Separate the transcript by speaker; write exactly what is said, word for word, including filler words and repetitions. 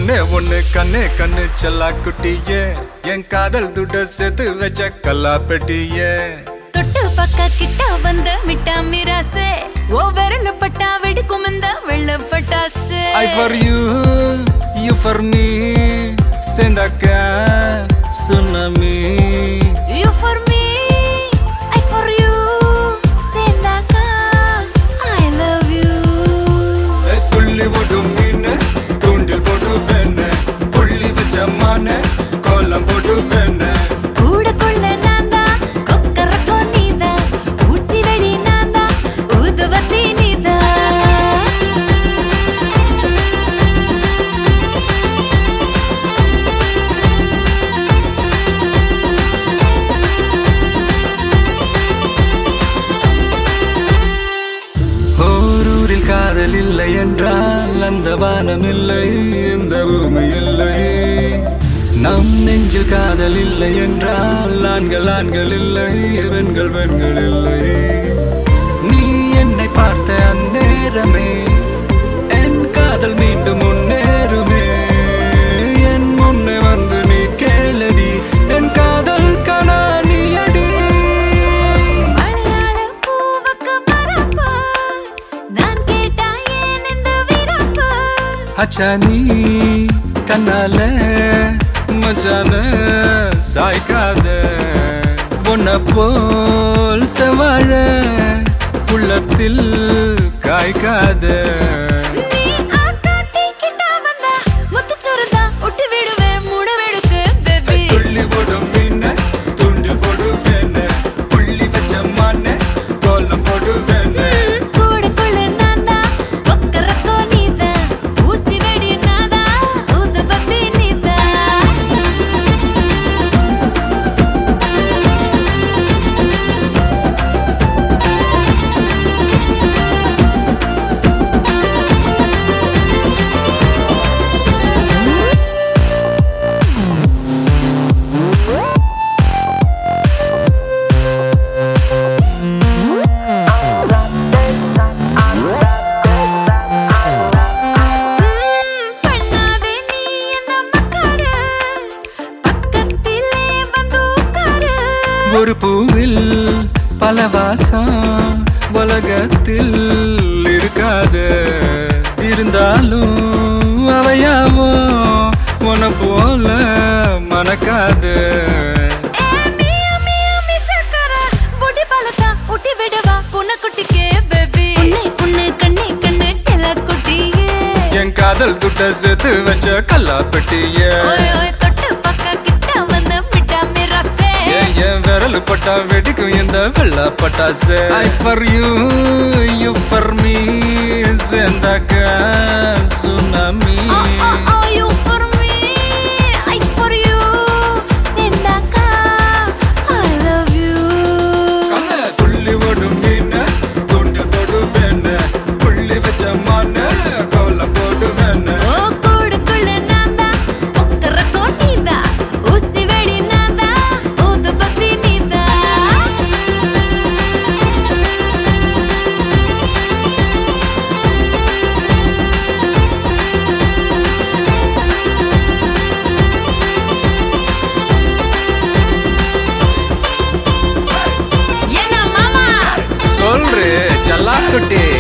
Speaker 1: ஒன்னே ஒண்ணு கண்ணே கண்ணு செல்லா குட்டியே என் காதல் துட்ட சேர்த்து வச்ச கல்லா பெட்டியே
Speaker 2: தொட்டு பக்க கிட்ட வந்த மிட்டா மிராசே ஓ விரல பட்டா வெடிக்கும் இந்த வெள்ள பட்டாசு
Speaker 1: I for you you for me சேர்ந்தாக்க tsunami
Speaker 2: You for me I for you சேர்ந்தாக்க I love you
Speaker 1: துள்ளி ஓடும் மீன் தூண்டில் போட்டு பெண்ண புள்ளி வச்ச மான கோலம் போட்டு பெண்ண
Speaker 2: கூட கொள்ள நான்தா கொக்கரக்கோ நீதா ஊசி வெடி நான்தா ஊதுவத்தி நீதா
Speaker 1: ஓரூரில் காதல் இல்லை என்றால் அந்த வானம் இல்லை இந்த பூமி இல்லை நம் நெஞ்சில் காதல் இல்லை என்றால் ஆண்கள் ஆண்கள் இல்லை பெண்கள் பெண்கள் இல்லை நீ என்னை பார்த்த அந்நேரமே என் காதல் மீண்டும் முன்னேறுமே என் முன்னே வந்து நீ கேளடி என் காதல் கனா நீ அடி
Speaker 2: மலையாள பூவுக்கு பரப்பு நான் கேட்டா ஏன் இந்த விரப்பு
Speaker 1: அச்சா நீ கண்ணால மச்சான சாய்க்காத பொன்ன போல் செவாழ உள்ளத்தில் காய்க்காத
Speaker 2: நீ ஆட்டாட்டி கிட்ட வந்தா முத்துச்சோறுதா ஒட்டி விடுவேன் மூட வெடுக்கு பேபி
Speaker 1: துள்ளி போடும் மீன துண்டு போடுவேன் புள்ளி வச்ச மான கோலம் போடுவேன்
Speaker 2: கூட கொள்ள நான்தா கொக்கரக்கோ நீதா ஊசி வெடி நான்தா ஊதுபத்தி நீதா பண்ணாதே நீ என்ன மக்கார பக்கத்திலே வந்து உட்காரு
Speaker 1: ஒரு பூவில் பல வாசம் உலகத்தில் இருக்காது இருந்தாலும் அவையாவோ உன போல மணக்காது
Speaker 2: ஏ மியா மியா மிசக்கர பொடி பலதா ஒட்டி விடவா புனக்குட்டிக்கே பேபி உன்னை உன்னை கண்ணே கண்ணே செல்ல குட்டியே
Speaker 1: என் காதல் துட்ட சேர்த்து வச்ச கல்லா பெட்டியே
Speaker 2: ஓய் ஓய் தொட்டு பக்க கிட்ட வந்த மிட்டா மிராசே
Speaker 1: ஏன் என் விரல் பட்டா வெடிக்கும் இந்த வெள்ள பட்டாசு I for you you for me சேர்ந்தாக்க tsunami
Speaker 2: Oh, oh, oh, you for me, I for you. சேர்ந்தாக்கா, I love you.
Speaker 1: கண்ண துள்ளி ஓடும் மீன் தூண்டில் போடுவேன் புள்ளி வச்ச மான கோலம் போடுவேன்
Speaker 2: ஓ, கூடுக்குள்ள நான்தா, கொக்கரக்கோ நீதா, ஊசி வெடி நான்தா, ஊதுபத்தி நீதா. என்ன மாமா
Speaker 1: சொல்றே ஜல்லாக்குட்டி